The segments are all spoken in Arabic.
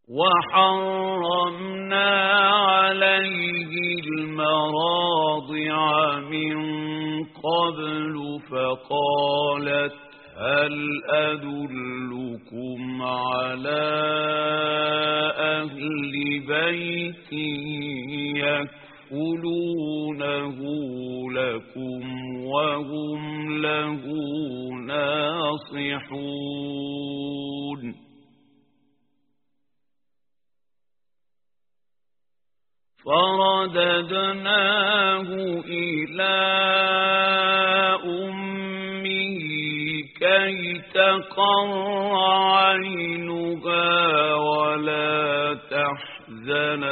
وحرمنا عليه المراضع من قبل فقالت هل أدلكم على أهل بيت يكفلونه لكم وهم له ناصحون فرددناه إلى أمه كي تقر عينها ولا تحزن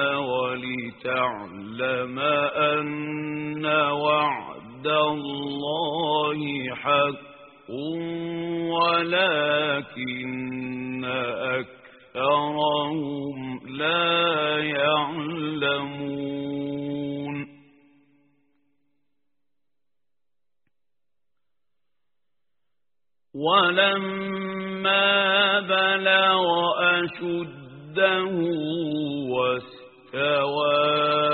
ولتعلم أن وعد الله حق ولكن أكثرهم لا يعلمون ولما بلغ أشده واستوى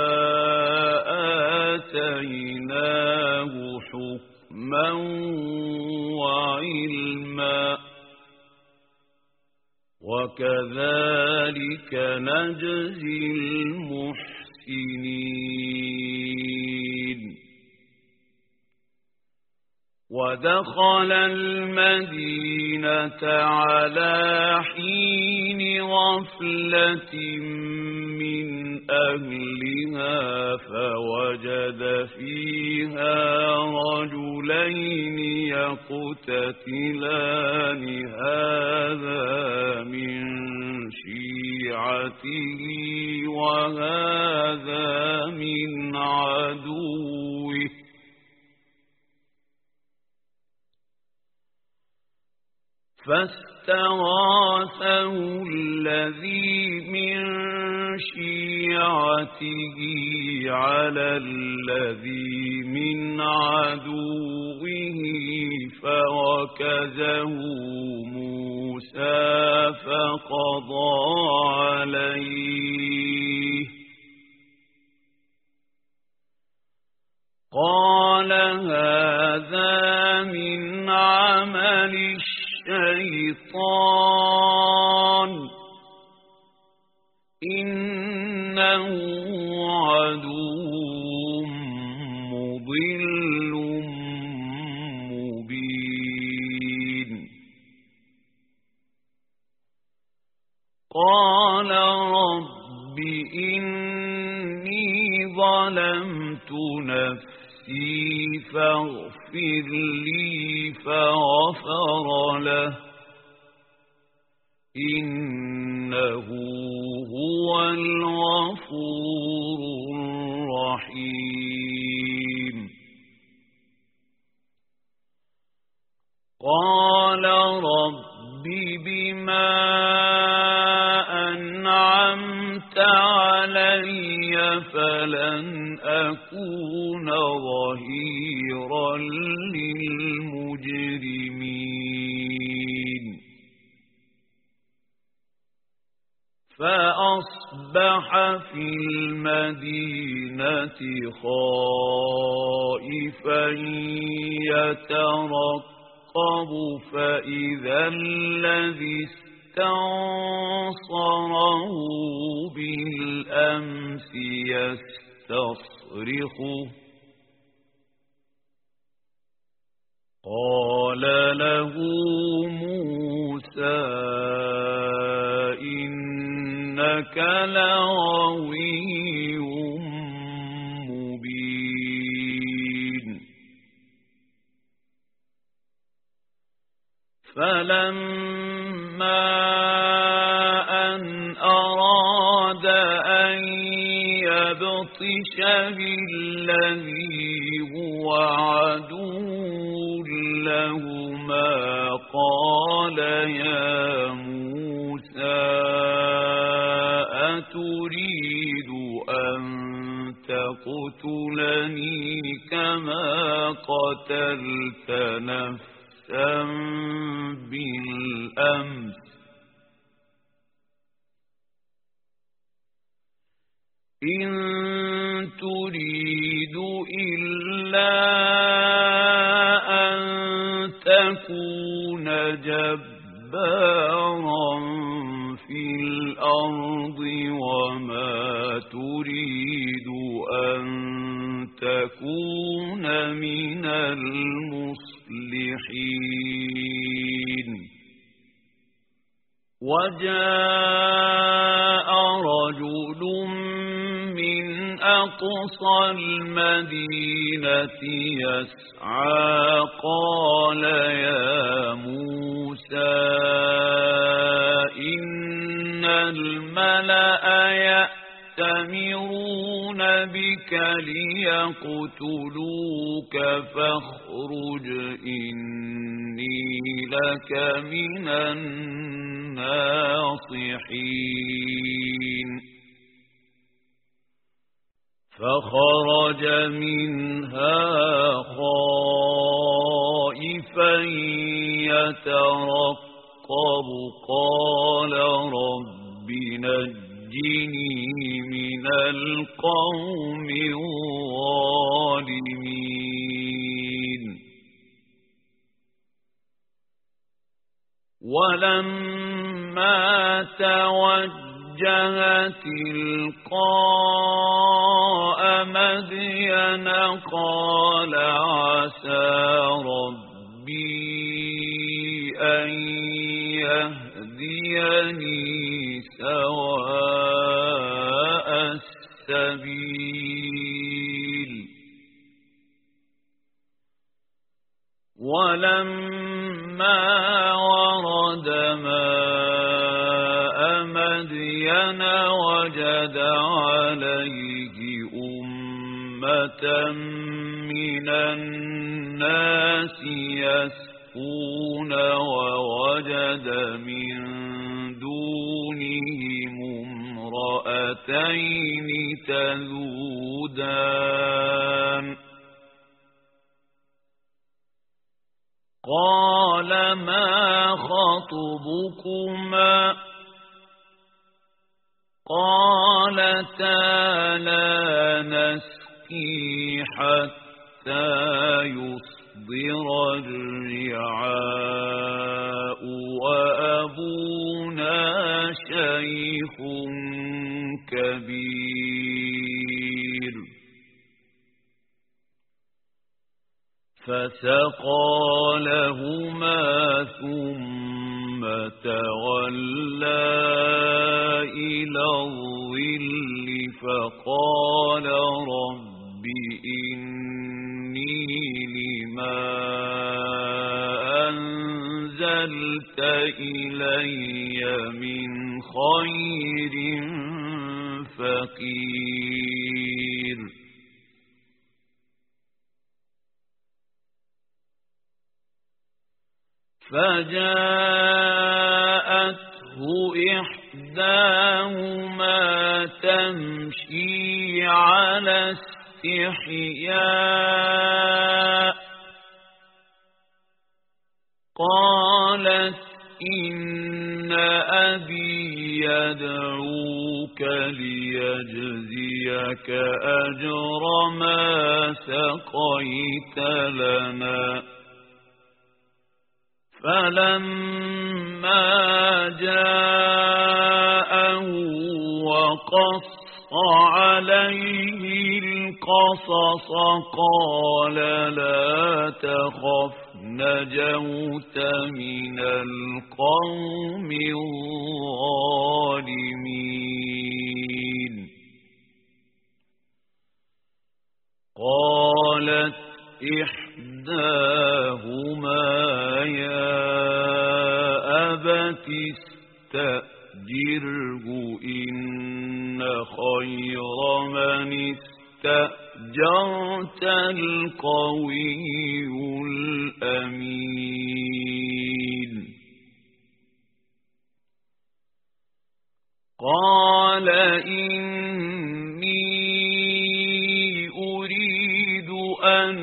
آتيناه حكما وعلما وكذلك نجزي المحسنين ودخل المدينة على حين غفلة من أهلها فوجد فيها رجلين يقتتلان هذا من شيعته وهذا من عدوه فاستغاثه الذي من شيعته على الذي من عدوه فوكزه موسى فقضى عليه قال هذا من عمل الشيطان إنه عدو مضل مبين قال رب إني ظلمت نفسي فاغفر لي فغفر له إنه هو الغفور الرحيم قال رب بما أنعمت علي فلن أكون ظهيرا للمجرمين فأصبح في المدينة خائفا يترقب فإذا الذي استنصره بالأمس يستصرخه قال له موسى إنك لغوي مبين فلما أن أراد أن يبطش بالذي هو عدو لهما قال يا موسى أتريد أن تقتلني كما قتلت نفسا بالأمس إن تريد إلا أن تكون جبارا في الأرض وما تريد أن تكون من المصلحين وجاء رجل من أقصى المدينة يسعى قال يا موسى إن الملأ يأتمرون بك ليقتلوك فاخرج إني لك من الناصحين فخرج منها خائفا يترقب قال رب نجني من القوم الظالمين ولما توجه تلقاء مدين قال عسى ربي أن يهديني سواء السبيل ولما ورد ماء مدين وجد عليه أمة من الناس يسقون ووجد من دونهم امرأتين تذودان قال ما خطبكما قالتا لا نسقي حتى يصدر الرعاء وأبونا شيخ كبير فسقى لهما ثم تولى إلى الظل فقال رب إني لما أنزلت إلي من خير فقير فجاءته إحداهما تمشي على استحياء قالت إن أبي يدعوك ليجزيك أجر ما سقيت لنا فلما جاءه وقص عليه القصص قال لا تخف نجوت من القوم الظالمين قالت إحداهما يا أبت استأجره إن خير من استأجرت القوي الأمين قال إني أريد أن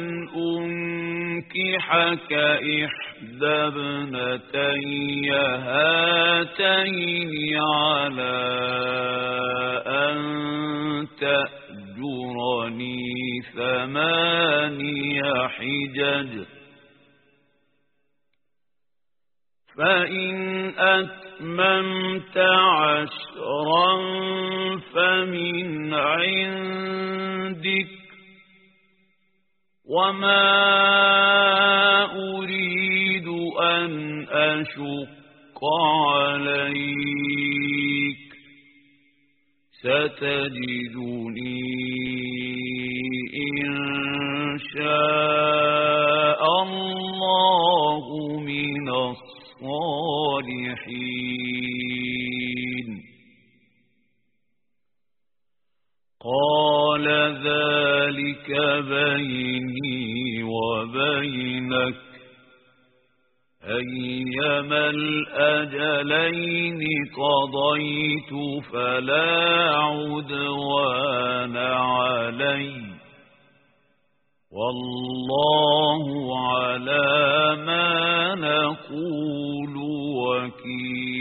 أنكحك إحدى ابنتي هاتين على أن تأجرني 8 حجج فإن أتممت 10 فمن عندك وما أريد أن أشق عليك ستجدني إن شاء الله من الصالحين قال ذلك بيني وبينك أيما الأجلين قضيت فلا عدوان علي والله على ما نقول وكيل